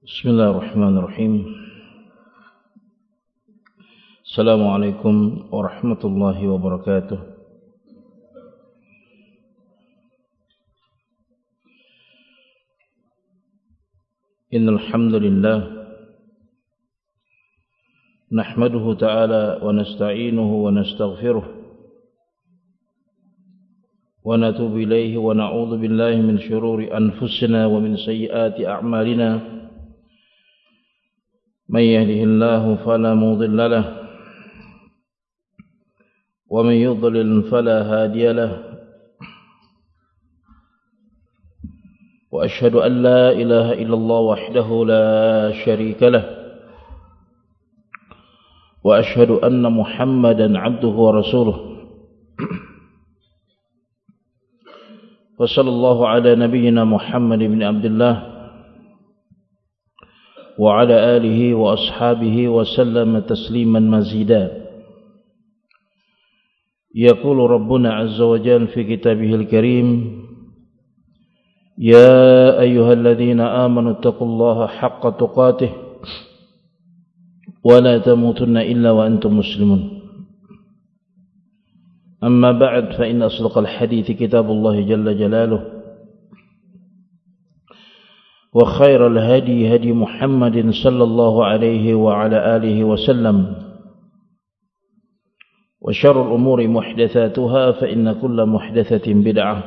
Bismillahirrahmanirrahim. Assalamualaikum warahmatullahi wabarakatuh. Innal hamdalillah nahmaduhu ta'ala wa nasta'inuhu wa nastaghfiruh wa natubu ilayhi wa na'udzu billahi min shururi anfusina wa min sayyiati a'malina. من يهده الله فلا مضل له ومن يضلل فلا هادي له وأشهد أن لا إله إلا الله وحده لا شريك له وأشهد أن محمدا عبده ورسوله وصلى الله على نبينا محمد بن عبد الله وعلى آله وأصحابه وسلم تسليما مزيدا. يقول ربنا عز وجل في كتابه الكريم: يا أيها الذين آمنوا اتقوا الله حق تقاته ولا تموتن إلا وأنتم مسلمون. أما بعد فإن أصدق الحديث كتاب الله جل جلاله وخير الهدي هدي محمد صلى الله عليه وعلى آله وسلم وشر الأمور محدثاتها فإن كل محدثة بدعة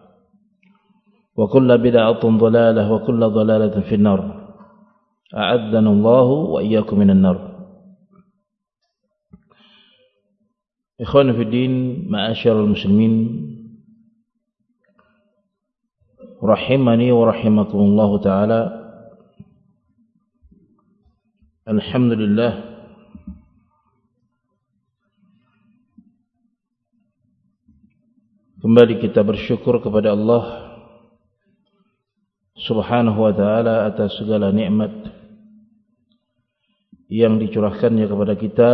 وكل بدعة ضلالة وكل ضلالة في النار. أعذنا الله وإياكم من النار. إخواني في الدين معاشر المسلمين rahimani wa rahimakumullah ta'ala. Alhamdulillah, kembali kita bersyukur kepada Allah subhanahu wa ta'ala atas segala nikmat yang dicurahkannya kepada kita,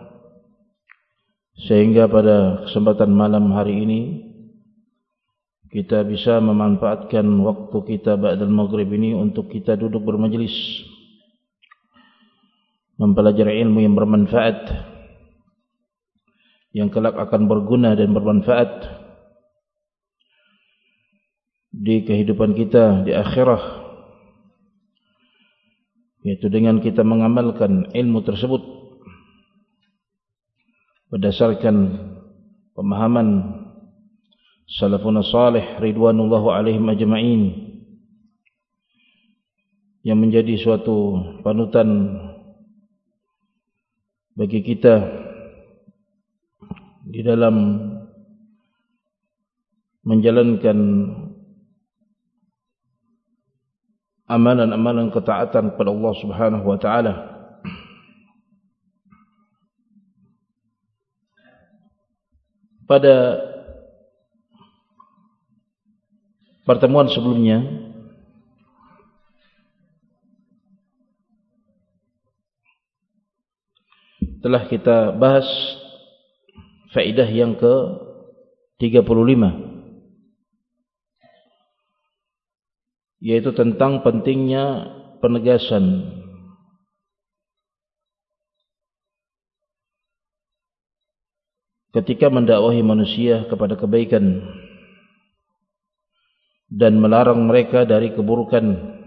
sehingga pada kesempatan malam hari ini kita bisa memanfaatkan waktu kita ba'dal maghrib ini untuk kita duduk bermajlis mempelajari ilmu yang bermanfaat, yang kelak akan berguna dan bermanfaat di kehidupan kita di akhirah, yaitu dengan kita mengamalkan ilmu tersebut berdasarkan pemahaman salafun salih ridwanullahu alaihim ajma'in, yang menjadi suatu panutan bagi kita di dalam menjalankan amalan-amalan ketaatan kepada Allah Subhanahu wa taala. Pada pertemuan sebelumnya telah kita bahas faedah yang ke-35, yaitu tentang pentingnya penegasan ketika mendakwahi manusia kepada kebaikan dan melarang mereka dari keburukan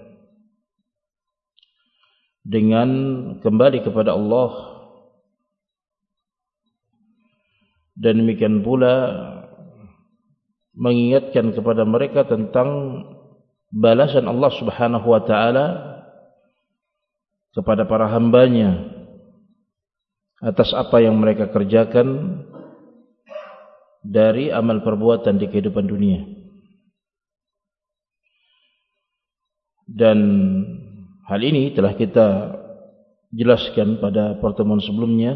dengan kembali kepada Allah, dan demikian pula mengingatkan kepada mereka tentang balasan Allah Subhanahu wa taala kepada para hambanya atas apa yang mereka kerjakan dari amal perbuatan di kehidupan dunia. Dan hal ini telah kita jelaskan pada pertemuan sebelumnya,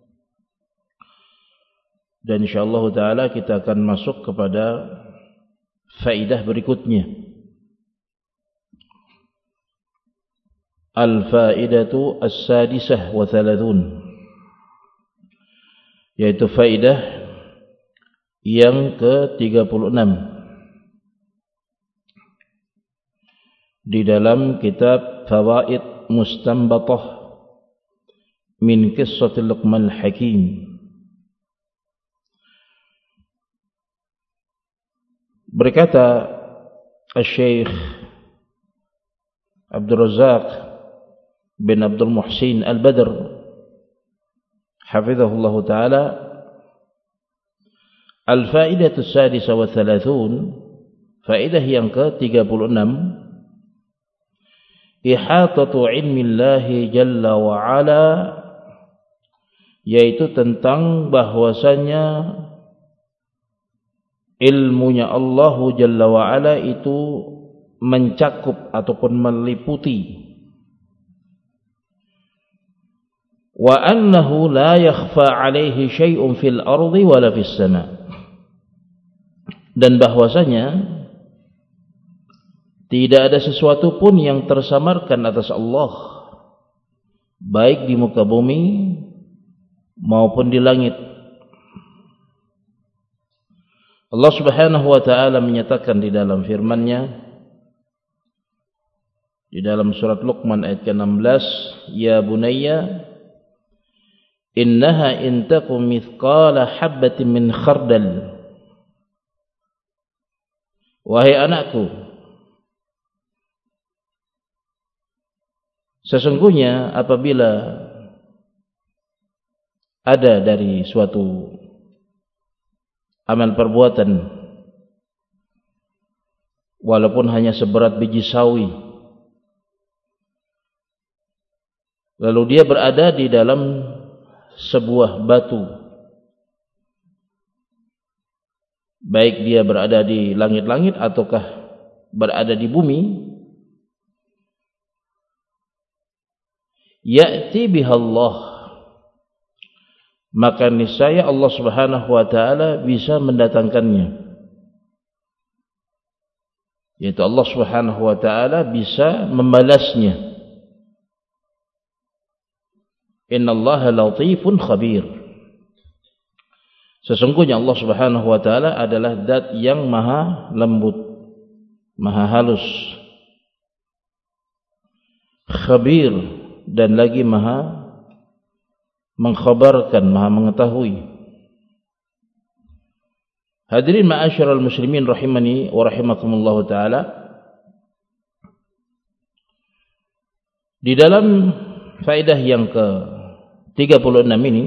dan insyaallah taala kita akan masuk kepada faedah berikutnya. Al-faidatu as-sadisah wa thalathun, yaitu faedah yang ke-36. di dalam kitab Fawaid Mustanbatah min Qissati Luqman Hakim. Berkata Al-Syeikh Abdul Razak bin Abdul Muhsin Al-Badr hafizahullah ta'ala, Al-Faidatu Sadisa wa Thalathun, faedah yang ke-36, Ihatatu ilmillahi jalla wa ala, yaitu tentang bahwasanya ilmunya Allah jalla wa ala itu mencakup ataupun meliputi, wa annahu la yakhfa alaihi syai'un fil ardi wala fis sama', dan bahwasanya tidak ada sesuatu pun yang tersamarkan atas Allah, baik di muka bumi maupun di langit. Allah Subhanahu wa ta'ala menyatakan di dalam firman-Nya di dalam surat Luqman ayat ke-16, Ya bunayya innaha in takum mithqala habbatin min khardal, wahai anakku, sesungguhnya apabila ada dari suatu amal perbuatan walaupun hanya seberat biji sawi, lalu dia berada di dalam sebuah batu, baik dia berada di langit-langit ataukah berada di bumi, ya'ti bihallah, maka niscaya Allah Subhanahu wa ta'ala bisa mendatangkannya, yaitu Allah Subhanahu wa ta'ala bisa membalasnya. Innallaha latifun khabir, sesungguhnya Allah Subhanahu wa ta'ala adalah zat yang maha lembut, maha halus, khabir, dan lagi maha mengkhabarkan, maha mengetahui. Hadirin ma'asyiral muslimin rahimani wa rahimakumullah ta'ala, di dalam faedah yang ke-36 ini,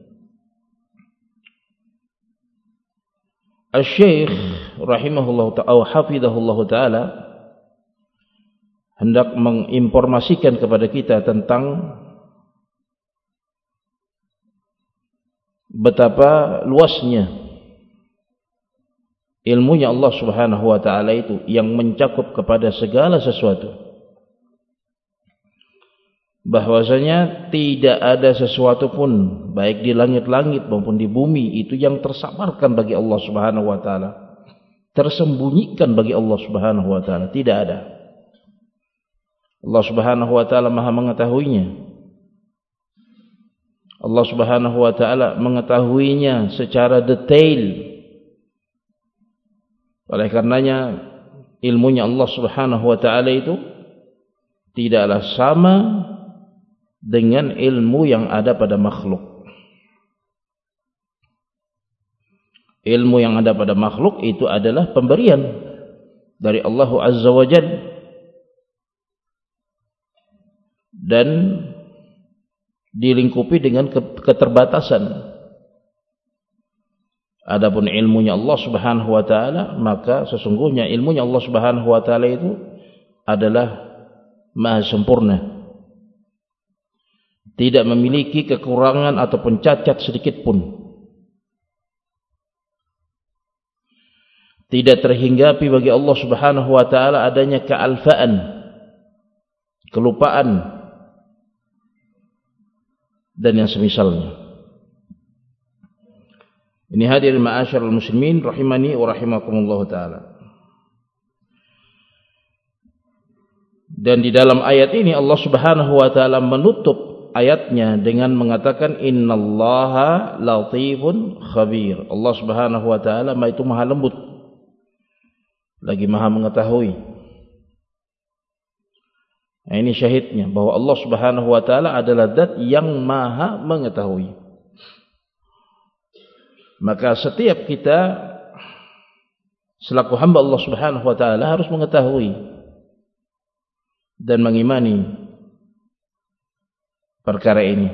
Al-Syeikh rahimahullah ta'ala, hafidhahullah ta'ala, hendak menginformasikan kepada kita tentang betapa luasnya ilmunya Allah Subhanahu wa ta'ala itu, yang mencakup kepada segala sesuatu, bahwasanya tidak ada sesuatu pun baik di langit-langit maupun di bumi itu yang tersamarkan bagi Allah Subhanahu wa ta'ala, tersembunyikan bagi Allah Subhanahu wa ta'ala, tidak ada. Allah Subhanahu wa ta'ala maha mengetahuinya. Allah Subhanahu wa ta'ala mengetahuinya secara detail. Oleh karenanya ilmunya Allah Subhanahu wa ta'ala itu tidaklah sama dengan ilmu yang ada pada makhluk. Ilmu yang ada pada makhluk itu adalah pemberian dari Allah Azza wa Jalla, dan dilingkupi dengan keterbatasan. Adapun ilmunya Allah Subhanahu wa ta'ala, maka sesungguhnya ilmunya Allah Subhanahu wa ta'ala itu adalah maha sempurna, tidak memiliki kekurangan ataupun cacat sedikit pun. Tidak terhinggapi bagi Allah Subhanahu wa ta'ala adanya kealfaan, kelupaan, dan yang semisalnya. Ini hadirin ma'asyiral muslimin rahimani wa rahimakumullah ta'ala. Dan di dalam ayat ini Allah Subhanahu wa ta'ala menutup ayatnya dengan mengatakan innallaha latifun khabir. Allah Subhanahu wa ta'ala itu maha lembut lagi maha mengetahui. Nah, ini syahidnya bahwa Allah Subhanahu wa taala adalah zat yang maha mengetahui. Maka setiap kita selaku hamba Allah Subhanahu wa taala harus mengetahui dan mengimani perkara ini,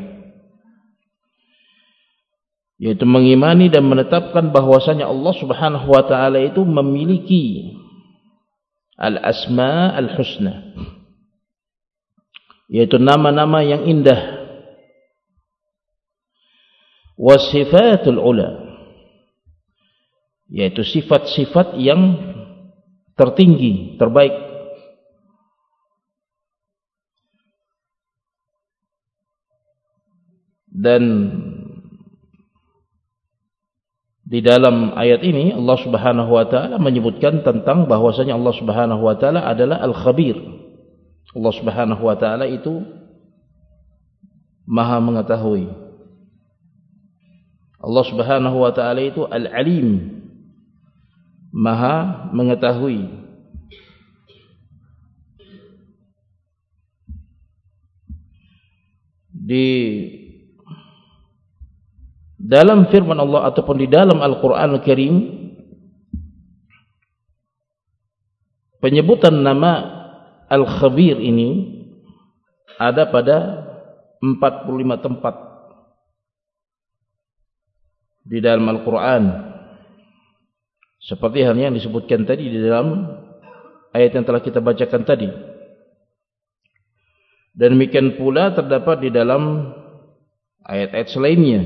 yaitu mengimani dan menetapkan bahwasanya Allah Subhanahu wa taala itu memiliki al-asma al-husna, yaitu nama-nama yang indah, wasifatul ula, yaitu sifat-sifat yang tertinggi, terbaik. Dan di dalam ayat ini Allah Subhanahu wa taala menyebutkan tentang bahwasanya Allah Subhanahu wa taala adalah Al-Khabir. Allah Subhanahu wa taala itu maha mengetahui. Allah Subhanahu wa taala itu Al-Alim, maha mengetahui. Di dalam firman Allah ataupun di dalam Al-Quran Al-Karim, penyebutan nama Al-Khabir ini ada pada 45 tempat di dalam Al-Quran, seperti halnya yang disebutkan tadi di dalam ayat yang telah kita bacakan tadi. Dan demikian pula terdapat di dalam ayat-ayat selainnya,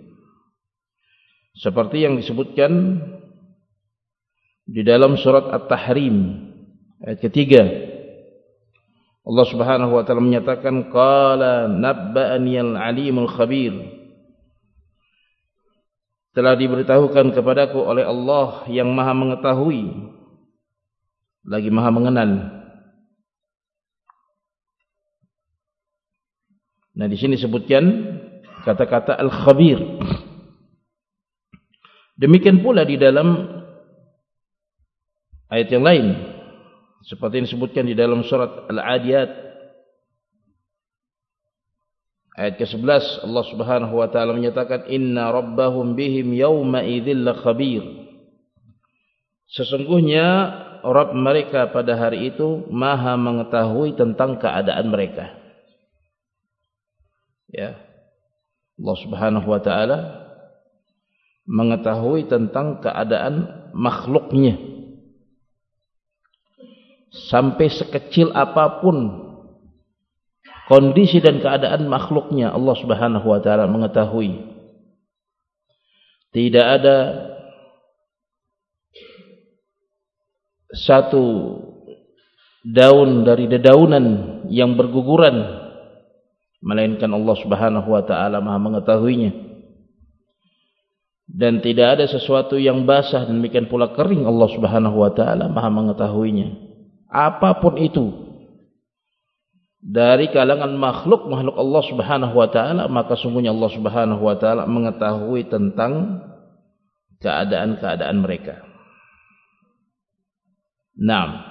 seperti yang disebutkan di dalam surat At-Tahrim ayat ketiga. Allah Subhanahu wa taala menyatakan, qala nabba'aniyal alimul khabir, telah diberitahukan kepadaku oleh Allah yang maha mengetahui lagi maha mengenal. Nah, di sini disebutkan kata-kata al-khabir. Demikian pula di dalam ayat yang lain, seperti yang disebutkan di dalam surat Al-Adiyat ayat ke-11, Allah Subhanahu wa taala menyatakan, inna rabbahum bihim yawma idzil khabir, sesungguhnya Rabb mereka pada hari itu maha mengetahui tentang keadaan mereka. Ya, Allah Subhanahu wa taala mengetahui tentang keadaan makhluknya, sampai sekecil apapun kondisi dan keadaan makhluknya Allah Subhanahu wa taala mengetahui. Tidak ada satu daun dari dedaunan yang berguguran melainkan Allah Subhanahu wa taala maha mengetahuinya. Dan tidak ada sesuatu yang basah dan demikian pula kering, Allah Subhanahu wa taala maha mengetahuinya. Apapun itu dari kalangan makhluk Allah Subhanahu wa taala, maka sungguhnya Allah Subhanahu wa taala mengetahui tentang keadaan-keadaan mereka. Naam.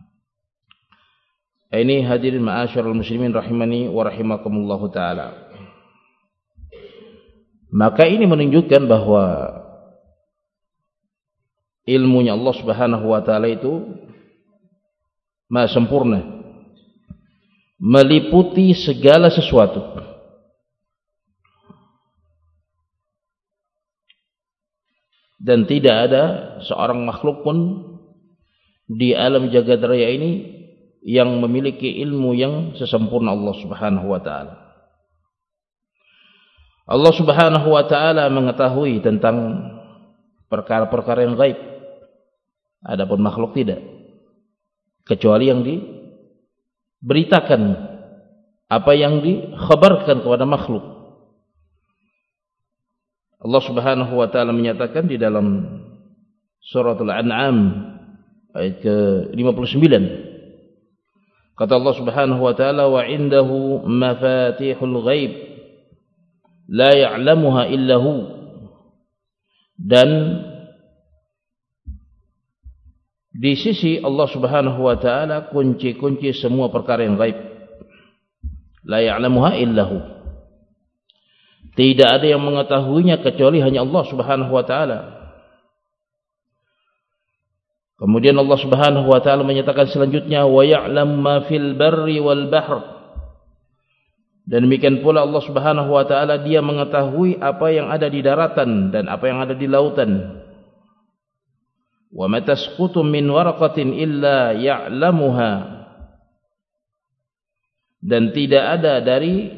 Ini hadirin ma'asyiral muslimin rahimani wa rahimakumullahu taala. Maka ini menunjukkan bahwa ilmunya Allah Subhanahu wa taala itu maha sempurna, meliputi segala sesuatu. Dan tidak ada seorang makhluk pun di alam jagat raya ini yang memiliki ilmu yang sesempurna Allah Subhanahu wa taala. Allah Subhanahu wa taala mengetahui tentang perkara-perkara yang gaib. Adapun makhluk tidak, kecuali yang diberitakan, apa yang dikhabarkan kepada makhluk. Allah Subhanahu wa taala menyatakan di dalam suratul An'am ayat ke-59, kata Allah Subhanahu wa taala, wa indahu mafatihul ghaib la ya'lamuha illahu, dan di sisi Allah Subhanahu wa taala kunci-kunci semua perkara yang gaib La ya'lamuha illahu. Tidak ada yang mengetahuinya kecuali hanya Allah Subhanahu wa taala. Kemudian Allah Subhanahu wa taala menyatakan selanjutnya, wa ya'lamu ma fil barri wal bahr. Dan demikian pula Allah Subhanahu wa taala, Dia mengetahui apa yang ada di daratan dan apa yang ada di lautan. Wa ma tasqutu min waraqatin illa ya'lamuha. Dan tidak ada dari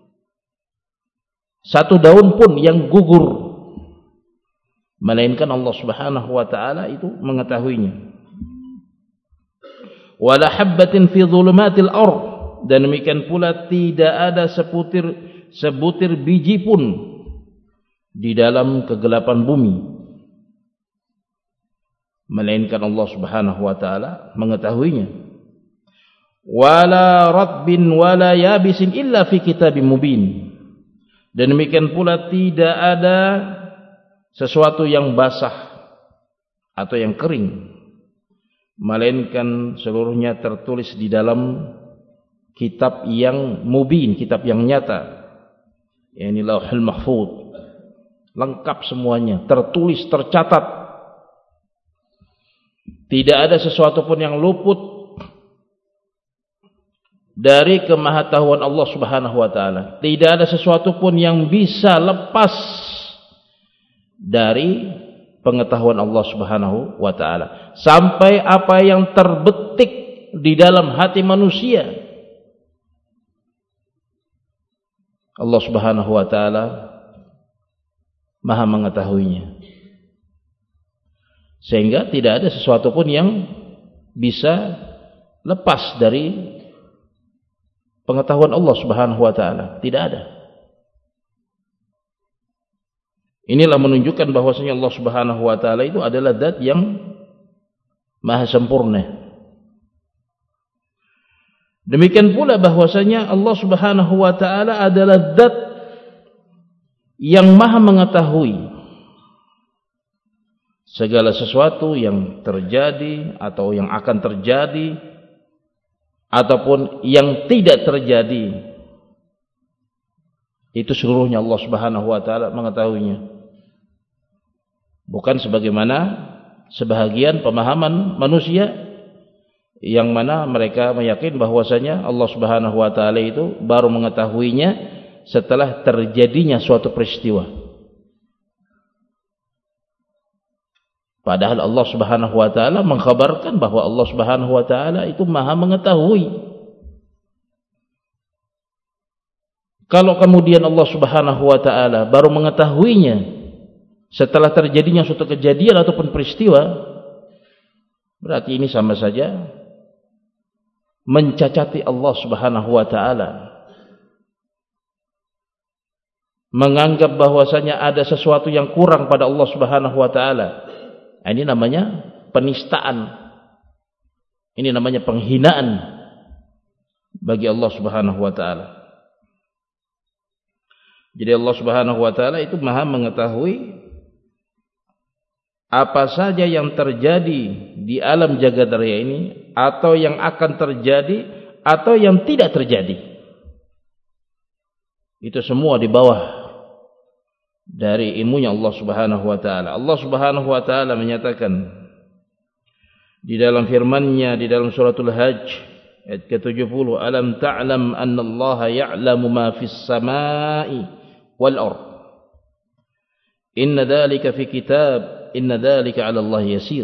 satu daun pun yang gugur melainkan Allah Subhanahu wa taala itu mengetahuinya. Wala habbatin fi dhulumatil ardh, dan demikian pula tidak ada sebutir biji pun di dalam kegelapan bumi melainkan Allah Subhanahu wa taala mengetahuinya. Wala ratbin wala yabisin illa fi kitabim mubin. Dan demikian pula tidak ada sesuatu yang basah atau yang kering melainkan seluruhnya tertulis di dalam kitab yang mubin, kitab yang nyata, yakni Lauhul Mahfuz. Lengkap semuanya, tertulis, tercatat. Tidak ada sesuatu pun yang luput dari kemahatauan Allah Subhanahu wa taala. Tidak ada sesuatu pun yang bisa lepas dari pengetahuan Allah Subhanahu wa taala. Sampai apa yang terbetik di dalam hati manusia, Allah Subhanahu wa taala Maha mengetahuinya. Sehingga tidak ada sesuatu pun yang bisa lepas dari pengetahuan Allah Subhanahu wa taala, tidak ada. Inilah menunjukkan bahwasanya Allah Subhanahu wa taala itu adalah zat yang maha sempurna. Demikian pula bahwasanya Allah Subhanahu wa taala adalah zat yang maha mengetahui segala sesuatu yang terjadi atau yang akan terjadi ataupun yang tidak terjadi. Itu seluruhnya Allah Subhanahu wa taala mengetahuinya. Bukan sebagaimana sebahagian pemahaman manusia yang mana mereka meyakini bahwasanya Allah Subhanahu wa taala itu baru mengetahuinya setelah terjadinya suatu peristiwa. Padahal Allah Subhanahu wa taala mengkhabarkan bahwa Allah Subhanahu wa taala itu Maha mengetahui. Kalau kemudian Allah Subhanahu wa taala baru mengetahuinya setelah terjadinya suatu kejadian ataupun peristiwa, berarti ini sama saja mencacati Allah Subhanahu wa taala. Menganggap bahwasanya ada sesuatu yang kurang pada Allah Subhanahu wa taala. Ini namanya penistaan. Ini namanya penghinaan bagi Allah Subhanahu wa taala. Jadi Allah Subhanahu wa taala itu Maha mengetahui apa saja yang terjadi di alam jagat raya ini, atau yang akan terjadi atau yang tidak terjadi. Itu semua di bawah dari ilmunya Allah Subhanahu wa taala. Allah Subhanahu wa taala menyatakan di dalam firman-Nya di dalam suratul Hajj ayat ke-70, alam ta'lam anna Allah ya'lamu ma fis samai wal ard. Inna dzalika fi kitab, inna dzalika 'ala Allah yasir.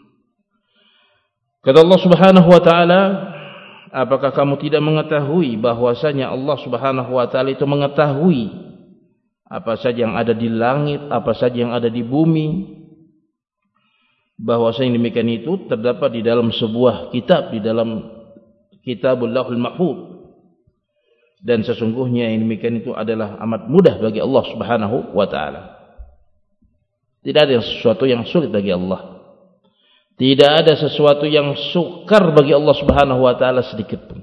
Kata Allah Subhanahu wa taala, apakah kamu tidak mengetahui bahwasanya Allah Subhanahu wa taala itu mengetahui apa saja yang ada di langit, apa saja yang ada di bumi? Bahwasanya demikian itu terdapat di dalam sebuah kitab, di dalam Kitabul Lauhul Mahfuz. Dan sesungguhnya yang demikian itu adalah amat mudah bagi Allah Subhanahu wa taala. Tidak ada sesuatu yang sulit bagi Allah. Tidak ada sesuatu yang sukar bagi Allah Subhanahu wa taala sedikit pun.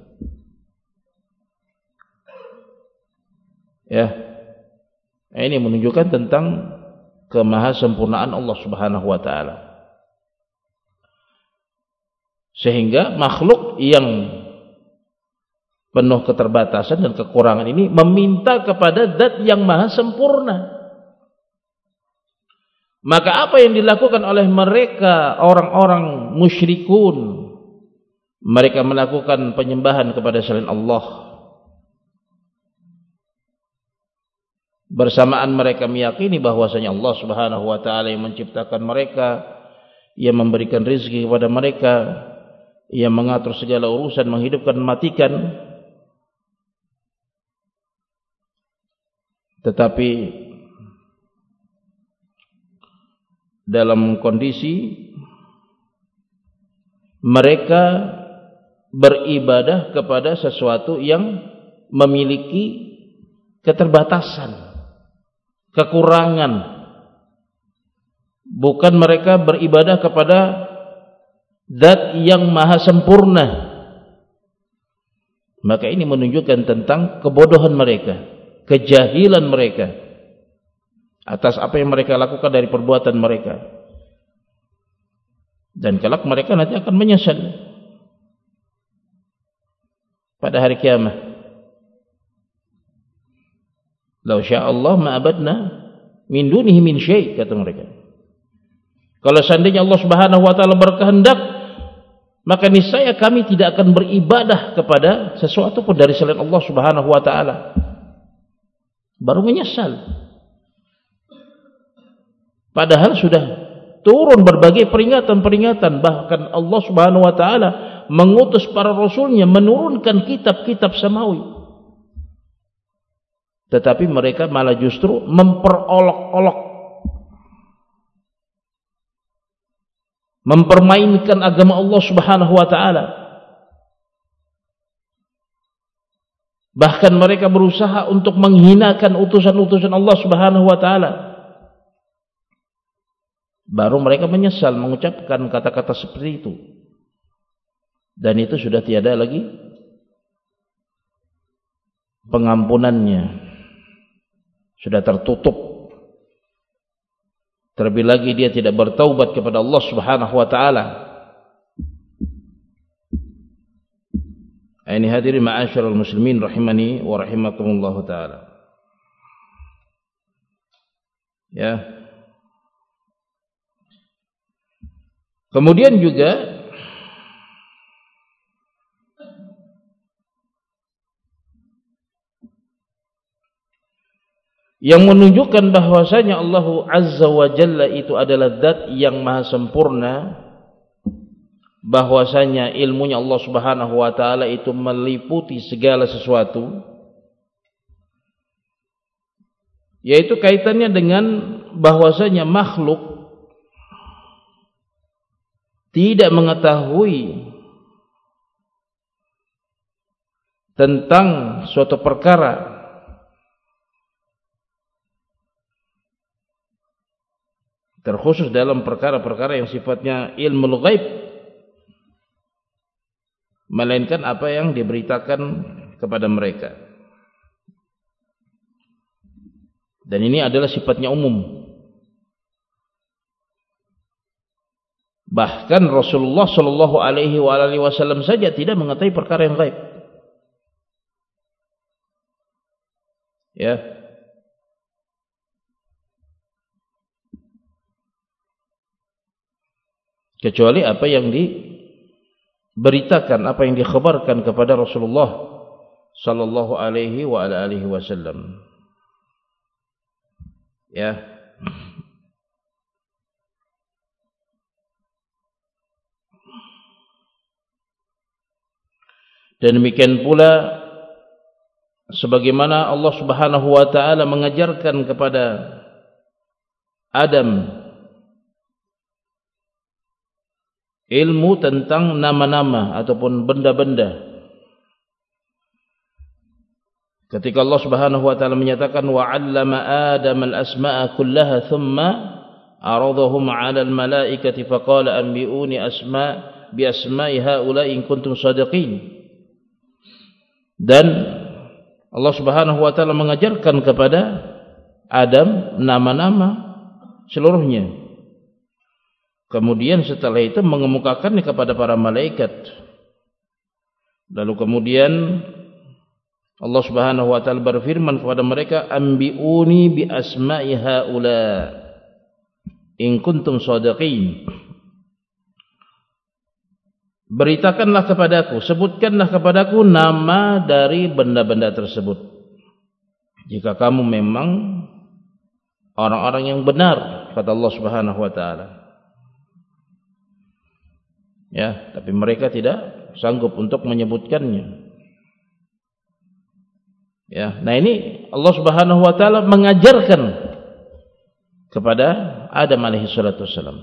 Ya. Ini menunjukkan tentang kemahasempurnaan Allah Subhanahu wa taala. Sehingga makhluk yang penuh keterbatasan dan kekurangan ini meminta kepada zat yang maha sempurna. Maka apa yang dilakukan oleh mereka orang-orang musyrikun, mereka melakukan penyembahan kepada selain Allah. Bersamaan mereka meyakini bahwasanya Allah Subhanahu wa taala yang menciptakan mereka, yang memberikan rezeki kepada mereka, yang mengatur segala urusan, menghidupkan, mematikan. Tetapi dalam kondisi mereka beribadah kepada sesuatu yang memiliki keterbatasan, kekurangan. Bukan mereka beribadah kepada zat yang maha sempurna. Maka ini menunjukkan tentang kebodohan mereka, kejahilan mereka atas apa yang mereka lakukan dari perbuatan mereka. Dan kelak mereka nanti akan menyesal pada hari kiamat. Lau syaa Allah ma abadna min dunihi min syai', kata mereka. Kalau seandainya Allah Subhanahu wa taala berkehendak, maka niscaya kami tidak akan beribadah kepada sesuatu pun dari selain Allah Subhanahu wa taala. Baru menyesal. Padahal sudah turun berbagai peringatan-peringatan, bahkan Allah Subhanahu wa taala mengutus para rasulnya menurunkan kitab-kitab samawi. Tetapi mereka malah justru memperolok-olok, mempermainkan agama Allah Subhanahu wa taala. Bahkan mereka berusaha untuk menghinakan utusan-utusan Allah Subhanahu wa taala. Baru mereka menyesal mengucapkan kata-kata seperti itu. Dan itu sudah tiada lagi pengampunannya. Sudah tertutup. Terlebih lagi dia tidak bertaubat kepada Allah Subhanahu wa taala. Ini hadirin ma'asyiral muslimin rahimani wa rahimakumullah taala. Ya. Kemudian juga yang menunjukkan bahwasanya Allah Azza wa Jalla itu adalah zat yang maha sempurna, bahwasanya ilmunya Allah Subhanahu wa taala itu meliputi segala sesuatu, yaitu kaitannya dengan bahwasanya makhluk tidak mengetahui tentang suatu perkara terkhusus dalam perkara-perkara yang sifatnya ilmu ghaib, melainkan apa yang diberitakan kepada mereka. Dan ini adalah sifatnya umum. Bahkan Rasulullah Shallallahu Alaihi Wasallam saja tidak mengetahui perkara yang gaib. Ya. Kecuali apa yang diberitakan, apa yang dikhabarkan kepada Rasulullah Shallallahu Alaihi Wasallam. Ya. Dan demikian pula sebagaimana Allah Subhanahu wa taala mengajarkan kepada Adam ilmu tentang nama-nama ataupun benda-benda. Ketika Allah Subhanahu wa taala menyatakan wa 'allama Adam al-asma'a kullaha thumma 'aradahum 'ala al-mala'ikati faqala anbi'uni bi asma'i ha'ula'i in kuntum shadiqin. Dan Allah Subhanahu wa taala mengajarkan kepada Adam nama-nama seluruhnya. Kemudian setelah itu mengemukakannya kepada para malaikat. Lalu kemudian Allah Subhanahu wa taala berfirman kepada mereka, "Ambiuni bi asma'i haula in kuntum shadiqin." Beritakanlah kepadaku, sebutkanlah kepadaku nama dari benda-benda tersebut, jika kamu memang orang-orang yang benar, kata Allah Subhanahu wa taala. Ya, tapi mereka tidak sanggup untuk menyebutkannya. Ya, nah ini Allah Subhanahu wa taala mengajarkan kepada Adam alaihi salatu wasallam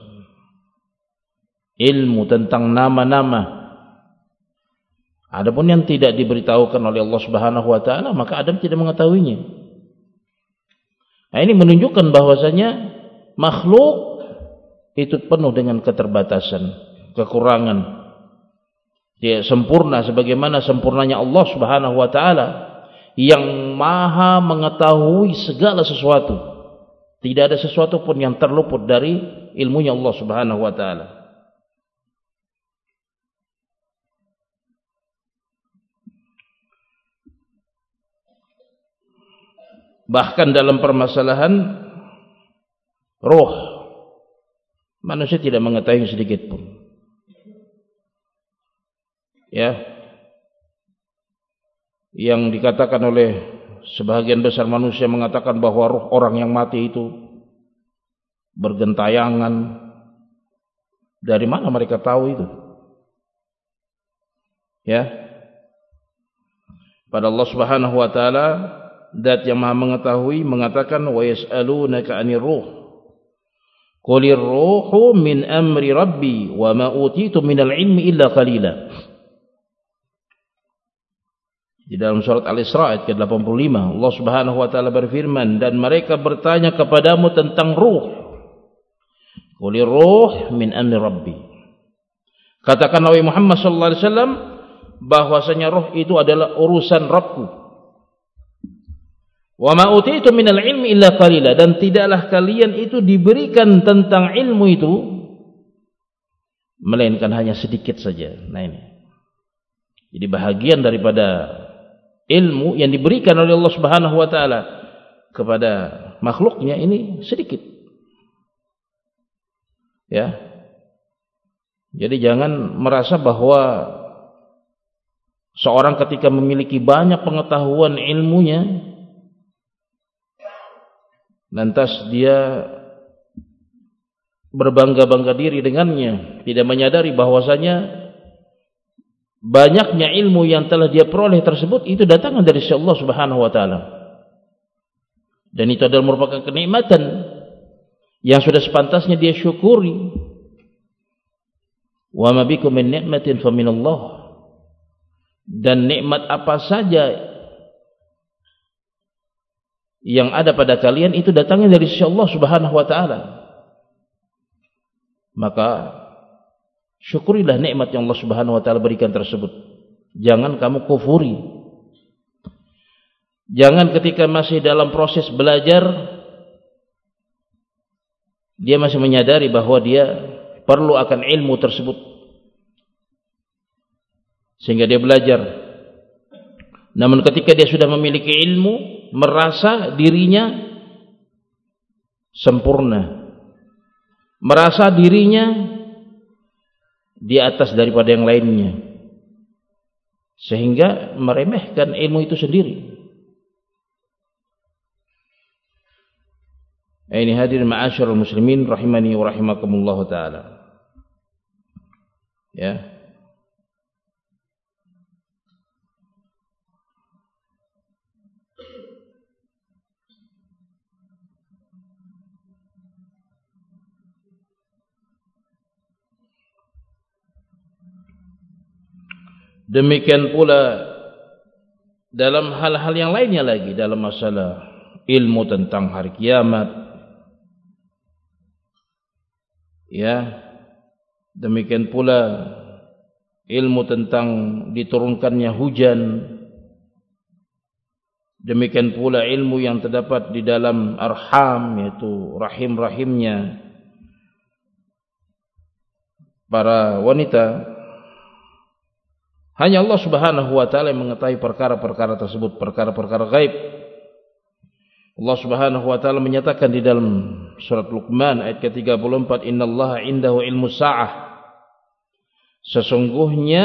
ilmu tentang nama-nama. Adapun yang tidak diberitahukan oleh Allah Subhanahu wa taala, maka Adam tidak mengetahuinya. Nah, ini menunjukkan bahwasanya makhluk itu penuh dengan keterbatasan, kekurangan. Dia sempurna sebagaimana sempurnanya Allah Subhanahu wa taala yang maha mengetahui segala sesuatu. Tidak ada sesuatu pun yang terluput dari ilmunya Allah Subhanahu wa taala. Bahkan dalam permasalahan roh, manusia tidak mengetahui sedikit pun. Ya, yang dikatakan oleh sebahagian besar manusia mengatakan bahwa roh orang yang mati itu bergentayangan. Dari mana mereka tahu itu? Ya, pada Allah Subhanahu wa taala, Zat yang Maha mengetahui, mengatakan, wa yas'alunaka 'anir ruh qulir ruhu min amri rabbi wa ma utitu minal ilmi illa qalila. Di dalam surat Al-Isra ayat ke-85, Allah Subhanahu wa taala berfirman, dan mereka bertanya kepadamu tentang ruh. Qulir ruh min amri rabbi. Katakan Nabi Muhammad sallallahu alaihi wasallam bahwasanya ruh itu adalah urusan Rabbku. Wa ma utitu minal ilmi illa qalila, dan tidaklah kalian itu diberikan tentang ilmu itu melainkan hanya sedikit saja. Nah ini. Jadi bahagian daripada ilmu yang diberikan oleh Allah Subhanahu wa taala kepada makhluknya ini sedikit. Ya. Jadi jangan merasa bahwa seorang ketika memiliki banyak pengetahuan ilmunya lantas dia berbangga-bangga diri dengannya, tidak menyadari bahwasanya banyaknya ilmu yang telah dia peroleh tersebut itu datangnya dari Allah Subhanahu wa taala. Dan itu adalah merupakan kenikmatan yang sudah sepantasnya dia syukuri. Wa ma bikum min ni'matin fa minallah. Dan nikmat apa saja yang ada pada kalian itu datangnya dari sisi Allah Subhanahu wa taala. Maka syukurilah nikmat yang Allah Subhanahu wa taala berikan tersebut. Jangan kamu kufuri. Jangan ketika masih dalam proses belajar dia masih menyadari bahwa dia perlu akan ilmu tersebut sehingga dia belajar. Namun ketika dia sudah memiliki ilmu, merasa dirinya sempurna, merasa dirinya di atas daripada yang lainnya, sehingga meremehkan ilmu itu sendiri. Ini hadirin ma'asyiral muslimin rahimani wa rahimakumullah taala. Ya. Demikian pula dalam hal-hal yang lainnya lagi, dalam masalah ilmu tentang hari kiamat, ya, demikian pula ilmu tentang diturunkannya hujan, demikian pula ilmu yang terdapat di dalam arham, yaitu rahim-rahimnya para wanita. Hanya Allah Subhanahu wa taala yang mengetahui perkara-perkara tersebut, perkara-perkara gaib. Allah Subhanahu wa taala menyatakan di dalam surat Luqman ayat ke-34, "Innallaha 'indahu 'ilmus sa'ah." Sesungguhnya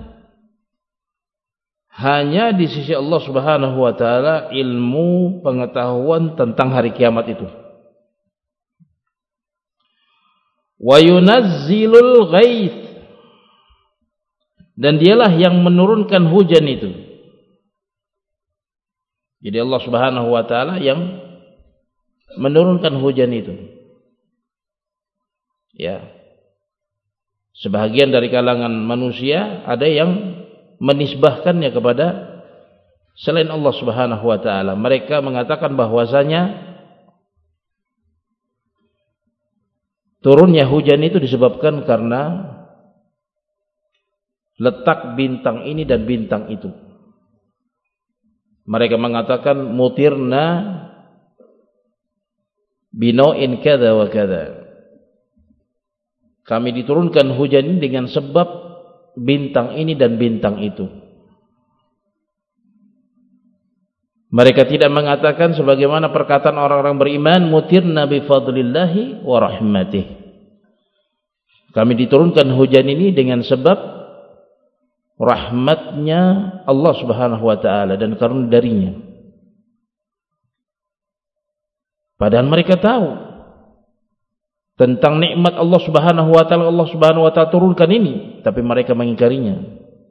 hanya di sisi Allah Subhanahu wa taala ilmu pengetahuan tentang hari kiamat itu. Wa yunazzilul ghaits, dan dialah yang menurunkan hujan itu. Jadi Allah Subhanahu wa taala yang menurunkan hujan itu. Ya. Sebahagian dari kalangan manusia ada yang menisbahkannya kepada selain Allah Subhanahu wa taala. Mereka mengatakan bahwasanya turunnya hujan itu disebabkan karena letak bintang ini dan bintang itu. Mereka mengatakan mutirna binoin kada wa kada. Kami diturunkan hujan ini dengan sebab bintang ini dan bintang itu. Mereka tidak mengatakan sebagaimana perkataan orang-orang beriman, mutirna bi fadlillahi wa rahmatih. Kami diturunkan hujan ini dengan sebab rahmatnya Allah Subhanahu wa taala dan karunia darinya. Padahal mereka tahu tentang nikmat Allah Subhanahu wa taala, Allah Subhanahu wa taala turunkan ini, tapi mereka mengingkarinya.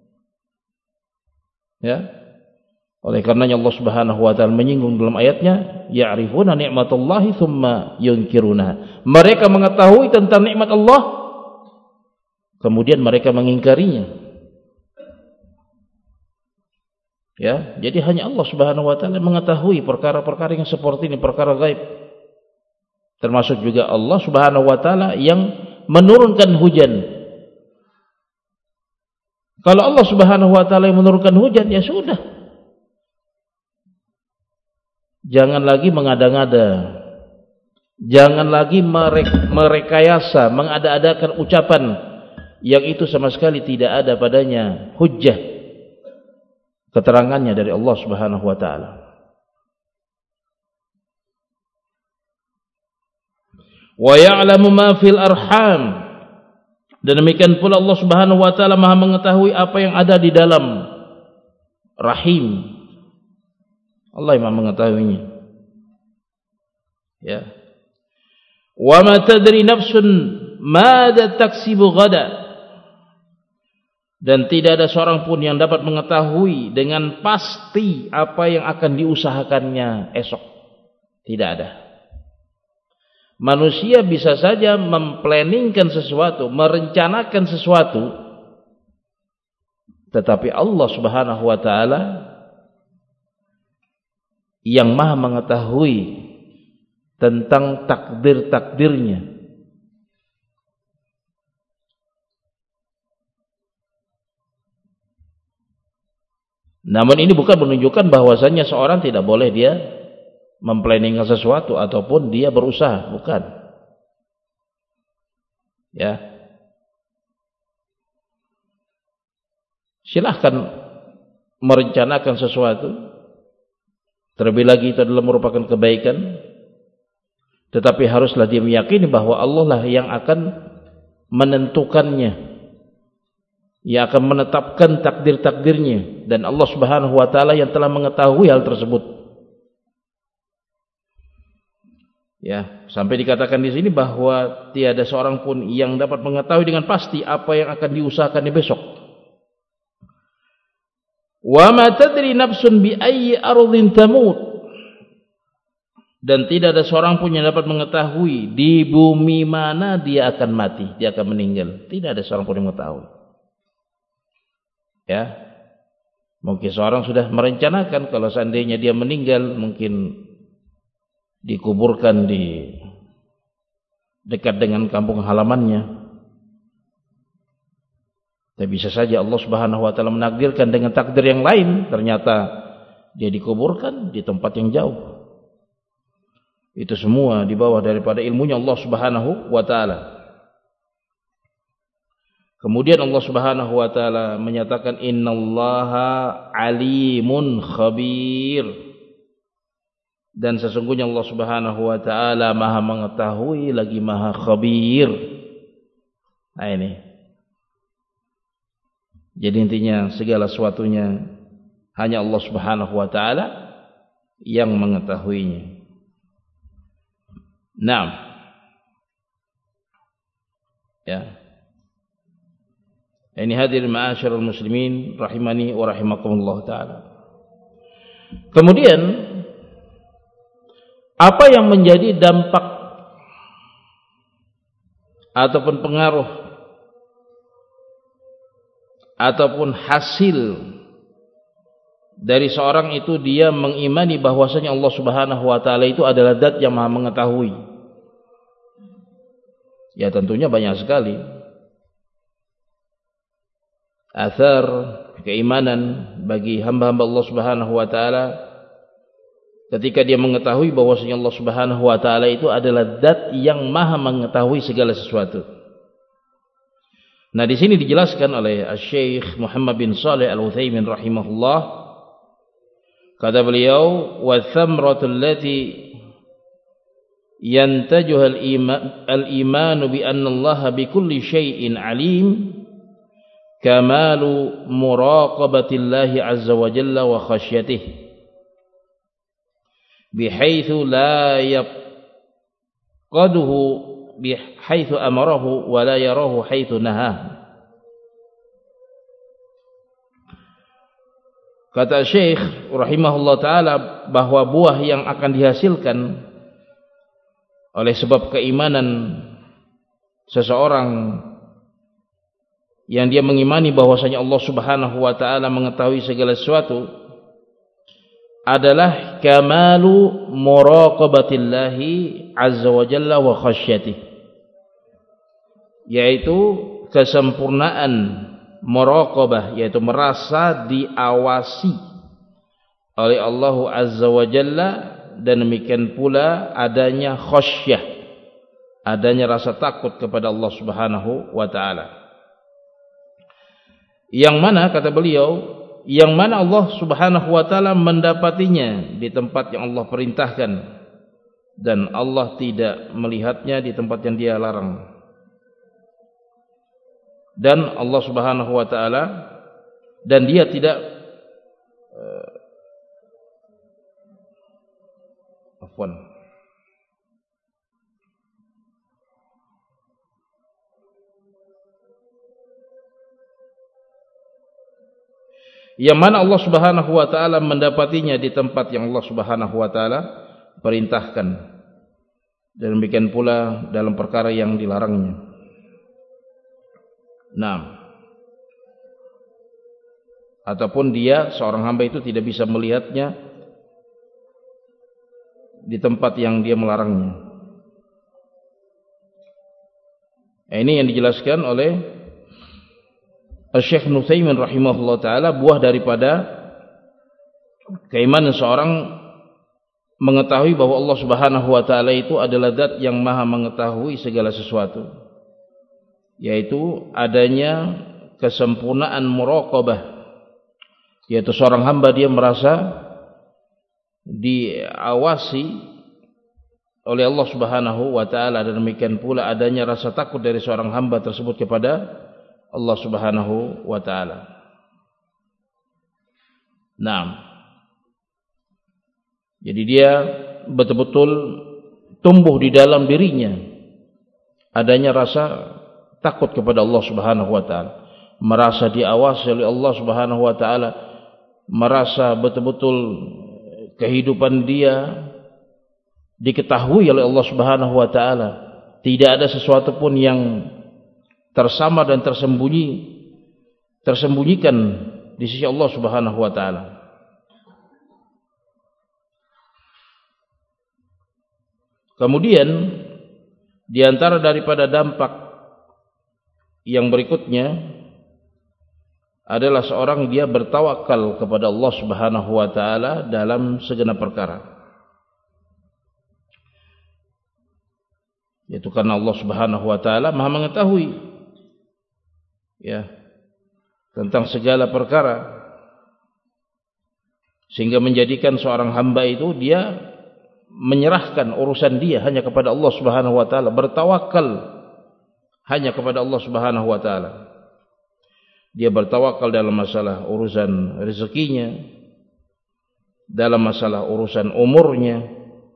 Ya. Oleh karenanya Allah Subhanahu wa taala menyinggung dalam ayatnya, ya'rifuna ni'matallahi tsumma yunkiruna. Mereka mengetahui tentang nikmat Allah, kemudian mereka mengingkarinya. Ya, jadi hanya Allah Subhanahu wa taala mengetahui perkara-perkara yang seperti ini, perkara gaib. Termasuk juga Allah Subhanahu wa taala yang menurunkan hujan. Kalau Allah Subhanahu wa taala yang menurunkan hujan, ya sudah. Jangan lagi mengada-ngada. Jangan lagi merekayasa, mengada-adakan ucapan yang itu sama sekali tidak ada padanya hujjah keterangannya dari Allah Subhanahu wa taala. Wa ya'lamu ma fil arham, dan demikian pula Allah Subhanahu wa taala Maha mengetahui apa yang ada di dalam rahim. Allah yang Maha mengetahuinya. Ya. Wa ma tadri nafsun madza taksibu ghada, dan tidak ada seorang pun yang dapat mengetahui dengan pasti apa yang akan diusahakannya esok. Tidak ada. Manusia bisa saja memplanningkan sesuatu, merencanakan sesuatu, tetapi Allah Subhanahu wa taala yang Maha mengetahui tentang takdir-takdirnya. Namun ini bukan menunjukkan bahwasanya seorang tidak boleh dia memplanningkan sesuatu ataupun dia berusaha, bukan. Ya. Silahkan merencanakan sesuatu, terlebih lagi itu adalah merupakan kebaikan, tetapi haruslah dia meyakini bahwa Allah lah yang akan menentukannya, yang akan menetapkan takdir-takdirnya, dan Allah Subhanahu wa taala yang telah mengetahui hal tersebut. Ya, sampai dikatakan di sini bahwa tiada seorang pun yang dapat mengetahui dengan pasti apa yang akan diusahakan di besok. Wa ma tadri nafsun bi ayyi ardhin tamut, dan tidak ada seorang pun yang dapat mengetahui di bumi mana dia akan mati, dia akan meninggal. Tidak ada seorang pun yang mengetahui. Ya. Mungkin seorang sudah merencanakan kalau seandainya dia meninggal mungkin dikuburkan di dekat dengan kampung halamannya. Tapi bisa saja Allah Subhanahu wa taala menakdirkan dengan takdir yang lain, ternyata dia dikuburkan di tempat yang jauh. Itu semua di bawah daripada ilmunya Allah Subhanahu wa taala. Kemudian Allah Subhanahu wa taala menyatakan innallaha alimun khabir, dan sesungguhnya Allah Subhanahu wa taala Maha mengetahui lagi Maha khabir. Nah ini. Jadi intinya segala sesuatunya hanya Allah Subhanahu wa taala yang mengetahuinya. Naam. Ya. Ini hadirin ma'asyiral muslimin rahimani wa rahimakumullah taala. Kemudian apa yang menjadi dampak ataupun pengaruh ataupun hasil dari seorang itu dia mengimani bahwasanya Allah Subhanahu wa taala itu adalah zat yang Maha mengetahui? Ya tentunya banyak sekali athar keimanan bagi hamba-hamba Allah Subhanahu wa taala ketika dia mengetahui bahwasanya Allah Subhanahu wa taala itu adalah zat yang Maha mengetahui segala sesuatu. Nah, di sini dijelaskan oleh Syekh Muhammad bin Shalih Al-Utsaimin rahimahullah, kata beliau, wa thamratul lati yantajuha al-iman bi anna Allah bi kulli syai'in alim kamalu muraqabatillahi azza wa jalla wa khasyatihi bihaitsu la yaqaduhu bihaitsu amarahu wa la yarahu haitsu nahahu. Kata Syekh rahimahullah taala bahwa buah yang akan dihasilkan oleh sebab keimanan seseorang yang dia mengimani bahwasanya Allah Subhanahu wa taala mengetahui segala sesuatu adalah kamalu muraqabatillahi azza wa jalla wa khasyatihi, yaitu kesempurnaan muraqabah, yaitu merasa diawasi oleh Allah azza wa jalla, dan demikian pula adanya khasyah, adanya rasa takut kepada Allah Subhanahu wa taala. Yang mana, kata beliau, yang mana Allah Subhanahu wa taala mendapatinya di tempat yang Allah perintahkan dan Allah tidak melihatnya di tempat yang Dia larang. Dan Allah Subhanahu wa taala dan Dia tidak yang mana Allah Subhanahu wa taala mendapatinya di tempat yang Allah Subhanahu wa taala perintahkan, dan demikian pula dalam perkara yang dilarangnya. Nah, ataupun dia seorang hamba itu tidak bisa melihatnya di tempat yang dia melarangnya. Ini yang dijelaskan oleh Syekh Nutsaimin rahimahullah taala, buah daripada keimanan seorang mengetahui bahwa Allah Subhanahu wa taala itu adalah zat yang Maha mengetahui segala sesuatu, yaitu adanya kesempurnaan muraqabah, yaitu seorang hamba dia merasa diawasi oleh Allah Subhanahu wa taala, dan demikian pula adanya rasa takut dari seorang hamba tersebut kepada Allah Subhanahu wa taala. Naam. Jadi dia betul-betul tumbuh di dalam dirinya adanya rasa takut kepada Allah Subhanahu wa taala, merasa diawasi oleh Allah Subhanahu wa taala, merasa betul-betul kehidupan dia diketahui oleh Allah Subhanahu wa taala, tidak ada sesuatu pun yang tersamar dan tersembunyikan di sisi Allah Subhanahu wa taala. Kemudian di antara daripada dampak yang berikutnya adalah seorang dia bertawakal kepada Allah Subhanahu wa taala dalam segenap perkara. Yaitu karena Allah Subhanahu wa taala Maha mengetahui ya, tentang segala perkara, sehingga menjadikan seorang hamba itu dia menyerahkan urusan dia hanya kepada Allah Subhanahu wa taala, bertawakal hanya kepada Allah Subhanahu wa taala. Dia bertawakal dalam masalah urusan rezekinya, dalam masalah urusan umurnya,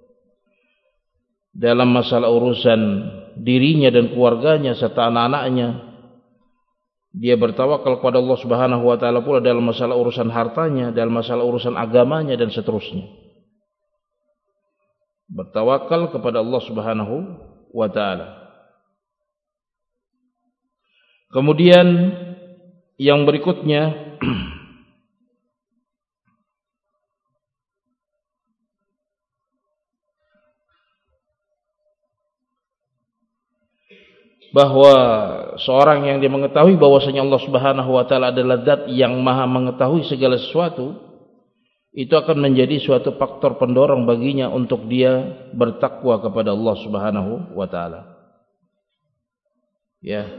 dalam masalah urusan dirinya dan keluarganya serta anak-anaknya. Dia bertawakal kepada Allah Subhanahu wa taala pula dalam masalah urusan hartanya, dalam masalah urusan agamanya dan seterusnya. Bertawakal kepada Allah Subhanahu wa taala. Kemudian yang berikutnya bahwa seorang yang dia mengetahui bahwasanya Allah Subhanahu wa taala adalah zat yang maha mengetahui segala sesuatu, itu akan menjadi suatu faktor pendorong baginya untuk dia bertakwa kepada Allah Subhanahu wa taala. Ya.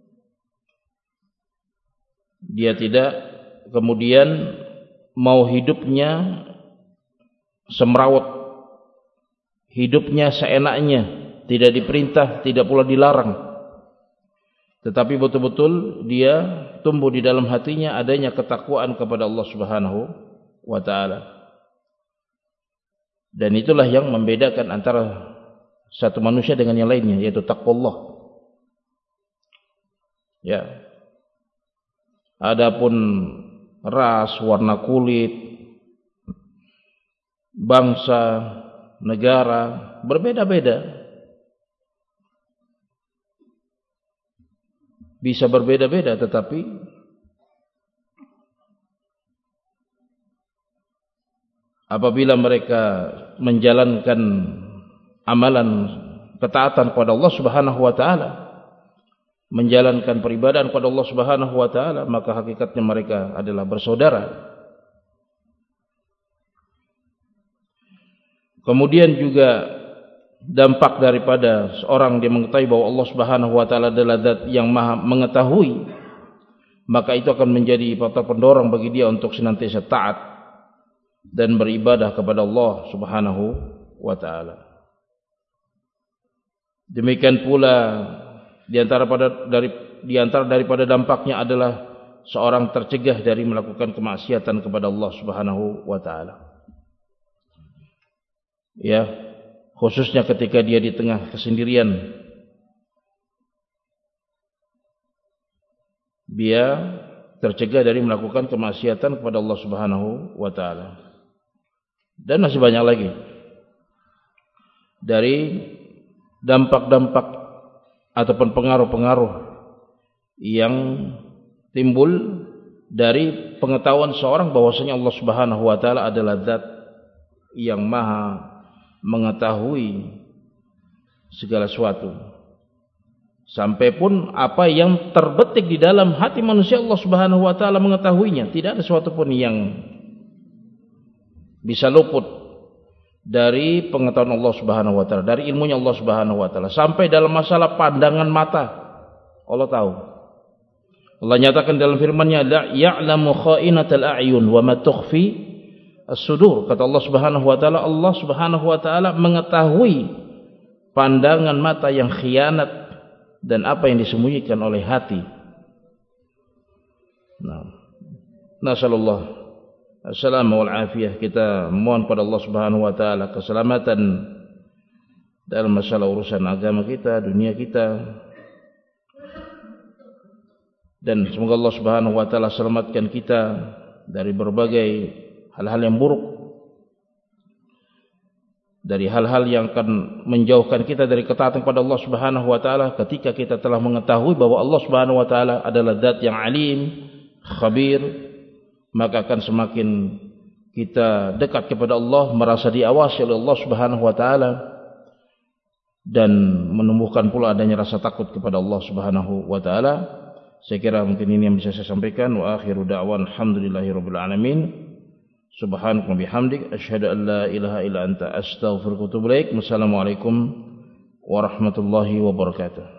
Dia tidak kemudian mau hidupnya semrawut, hidupnya seenaknya, tidak diperintah, tidak pula dilarang. Tetapi betul-betul dia tumbuh di dalam hatinya adanya ketakwaan kepada Allah Subhanahu wa taala. Dan itulah yang membedakan antara satu manusia dengan yang lainnya, yaitu taqwallah. Ya. Adapun ras, warna kulit, bangsa, negara berbeda-beda. Bisa berbeda-beda, tetapi apabila mereka menjalankan amalan ketaatan kepada Allah Subhanahu wa taala, menjalankan peribadahan kepada Allah Subhanahu wa taala, maka hakikatnya mereka adalah bersaudara. Kemudian juga dampak daripada seorang dia mengetahui bahwa Allah Subhanahu wa taala adalah zat yang maha mengetahui, maka itu akan menjadi faktor pendorong bagi dia untuk senantiasa taat dan beribadah kepada Allah Subhanahu wa taala. Demikian pula di antara daripada dampaknya adalah seorang tercegah dari melakukan kemaksiatan kepada Allah Subhanahu wa taala. Ya, khususnya ketika dia di tengah kesendirian, dia tercegah dari melakukan kemaksiatan kepada Allah Subhanahu wa taala. Dan masih banyak lagi dari dampak-dampak ataupun pengaruh-pengaruh yang timbul dari pengetahuan seorang bahwasanya Allah Subhanahu wa taala adalah zat yang maha mengetahui segala sesuatu. Sampai pun apa yang terbetik di dalam hati manusia Allah Subhanahu wa taala mengetahuinya. Tidak ada sesuatu pun yang bisa luput dari pengetahuan Allah Subhanahu wa taala, dari ilmunya Allah Subhanahu wa taala. Sampai dalam masalah pandangan mata, Allah tahu. Allah nyatakan dalam firman-Nya, "La ya'lamu kha'inatal a'yun wa ma tukhfi as-sudur." Kata Allah Subhanahu wa taala, Allah Subhanahu wa taala mengetahui pandangan mata yang khianat dan apa yang disembunyikan oleh hati. Nah, nasallallahu assalamu wal afiyah. Kita mohon pada Allah Subhanahu wa taala keselamatan dalam masalah urusan agama kita, dunia kita. Dan semoga Allah Subhanahu wa taala selamatkan kita dari berbagai hal-hal yang buruk, dari hal-hal yang akan menjauhkan kita dari ketaatan kepada Allah Subhanahu wa taala ketika kita telah mengetahui bahwa Allah Subhanahu wa taala adalah zat yang alim, khabir, maka akan semakin kita dekat kepada Allah, merasa diawasi oleh Allah Subhanahu wa taala, dan menumbuhkan pula adanya rasa takut kepada Allah Subhanahu wa taala. Saya kira mungkin ini yang bisa saya sampaikan. Wa akhiru da'wan alhamdulillahirabbil alamin. Subhanaka wa bihamdik asyhadu an la ilaha illa anta astaghfiruka wa atubu ilaik. Wassalamualaikum warahmatullahi wabarakatuh.